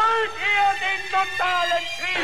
Wollt ihr den totalen Krieg?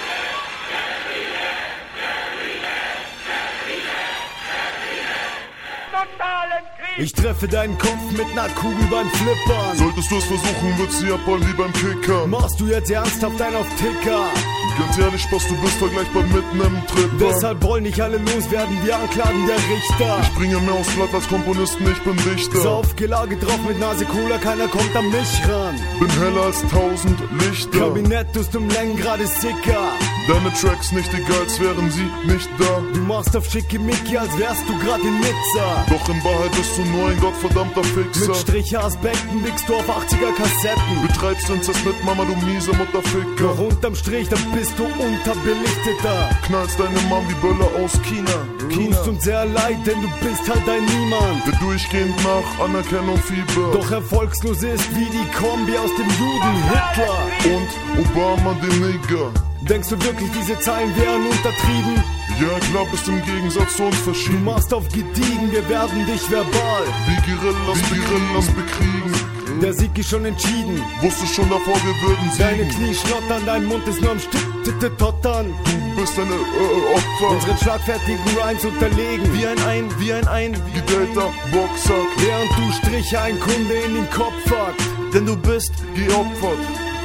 Totalen Krieg! Ich treffe deinen Kopf mit ner Kugel beim Flippern. Solltest du es versuchen, wird's dir abholen wie beim Kicker. Machst du jetzt ernsthaft einen auf Ticker? Ganz ehrlich, Spaß, du bist vergleichbar mit nem Tripper. Deshalb wollen nicht alle loswerden, wir anklagen der Richter. Ich bringe mehr aufs Blatt als Komponisten, ich bin Dichter. Saufgelage drauf mit Nase Cola, keiner kommt an mich ran. Bin heller als 1000 Lichter. Kabinett ist um Längen gerade sicker. Deine Tracks nicht egal, als wären sie nicht da. Du machst auf Schickimicki, als wärst du grad in Nizza. Doch in Wahrheit bist du nur ein gottverdammter Fixer. Mit Striche-Aspekten wickst du auf 80er-Kassetten. Betreibst Inzest mit Mama, du miese Mutterficker. Doch unterm Strich, dann bist du unterbelichteter. Knallst deine Mom wie Böller aus China. Tust uns sehr leid, denn du bist halt ein Niemand. Der durchgehend nach Anerkennung Fieber. Doch erfolgslos ist wie die Kombi aus dem Juden Hitler und Obama, dem Nigger. Denkst du wirklich, diese Zeilen wären untertrieben? Ja, klar, bist im Gegensatz zu uns Du verschieden. machst auf gediegen, wir werden dich verbal Wie Guerillas bekriegen. Der Sieg ist schon entschieden. Wusste schon davor, wir würden Deine siegen. Knie schnottern, dein Mund ist nur am Tottern. Du bist eine Opfer. Unseren schlagfertigen Rhymes unterlegen. Wie ein gedelter Boxer. Während du Striche ein Kunde in den Kopf fuckt. Denn du bist geopfert.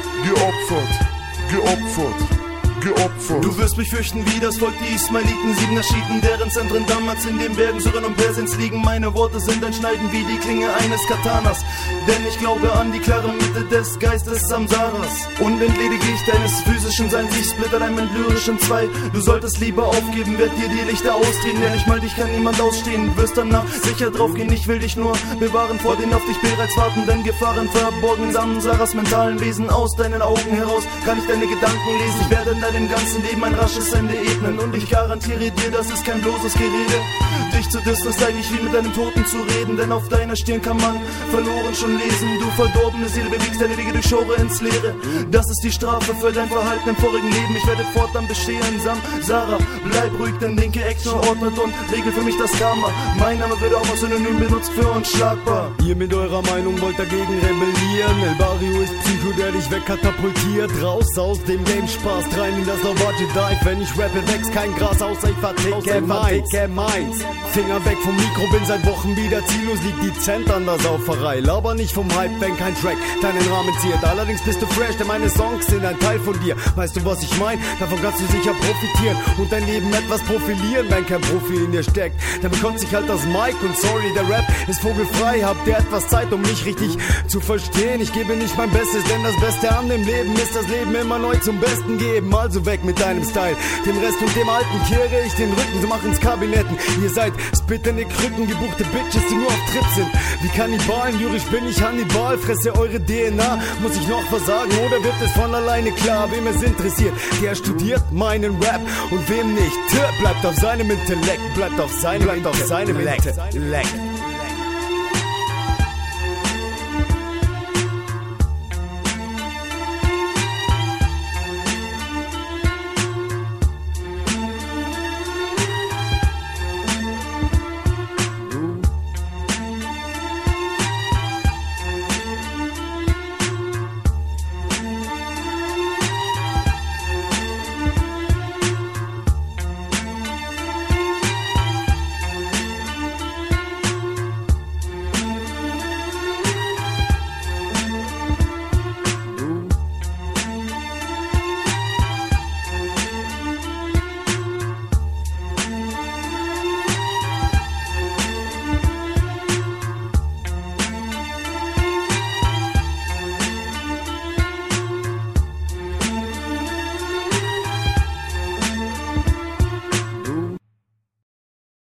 Du wirst mich fürchten wie das Volk, die Ismailiten, 7er Schiiten, deren Zentren damals in den Bergen Syrien und Persiens liegen. Meine Worte sind ein Schneiden wie die Klinge eines Katanas, denn ich glaube an die klare Mitte des Geistes Samsaras. Und entledige ich deines physischen Seins, ich splitter dein mit lyrischen zwei. Du solltest lieber aufgeben, werd dir die Lichter ausdrehen, denn ich mal dich kann niemand ausstehen. Wirst danach sicher draufgehen, ich will dich nur bewahren vor den auf dich bereits wartenden Gefahren. Verborgen Samsaras mentalen Wesen, aus deinen Augen heraus kann ich deine Gedanken lesen. Ich werde in deinem ganzen Leben ein rasches Ende ebnen und ich garantiere dir, das ist kein bloßes Gerede. Dich zu dissen ist eigentlich wie mit einem Toten zu reden, denn auf deiner Stirn kann man verloren schon lesen. Du verdorbene Seele bewegst deine Wege durch Schore ins Leere. Das ist die Strafe für dein Verhalten im vorigen Leben. Ich werde fortan bestehen, Samsara. Bleib ruhig, denn linke Ecke ordnet und regelt für mich das Karma. Mein Name wird auch als Synonym benutzt für unschlagbar. Ihr mit eurer Meinung wollt dagegen rebellieren. El Barrio ist Psycho, der dich wegkatapultiert. Raus aus dem Game, Spaß rein in das Lauvace Dive. Wenn ich rappe, wächst kein Gras, außer ich verticke meins. Finger weg vom Mikro, bin seit Wochen wieder ziellos. Liegt die Cent an der Sauferei. Laber nicht vom Hype, wenn kein Track deinen Rahmen ziert. Allerdings bist du fresh, denn meine Songs sind ein Teil von dir. Weißt du, was ich mein? Davon kannst du sicher profitieren und dein Leben etwas profilieren, wenn kein Profi in dir steckt. Dann bekommt sich halt das Mic und sorry, der Rap ist vogelfrei. Habt ihr etwas Zeit, um mich richtig zu verstehen? Ich gebe nicht mein Bestes, denn das Beste an dem Leben ist das Leben immer neu zum Besten geben. Also weg mit deinem Style. Dem Rest und dem Alten kehre ich den Rücken, so machen's Kabinetten. Ihr seid spittende Krücken, gebuchte Bitches, die nur auf Trip sind. Wie Kannibalen, lyrisch bin ich Hannibal. Fresse eure DNA, muss ich noch versagen oder wird es von alleine klar? Wem es interessiert, der studiert meinen Rap und wem nicht, bleibt auf seinem Intellekt, bleibt auf seinem Intellekt.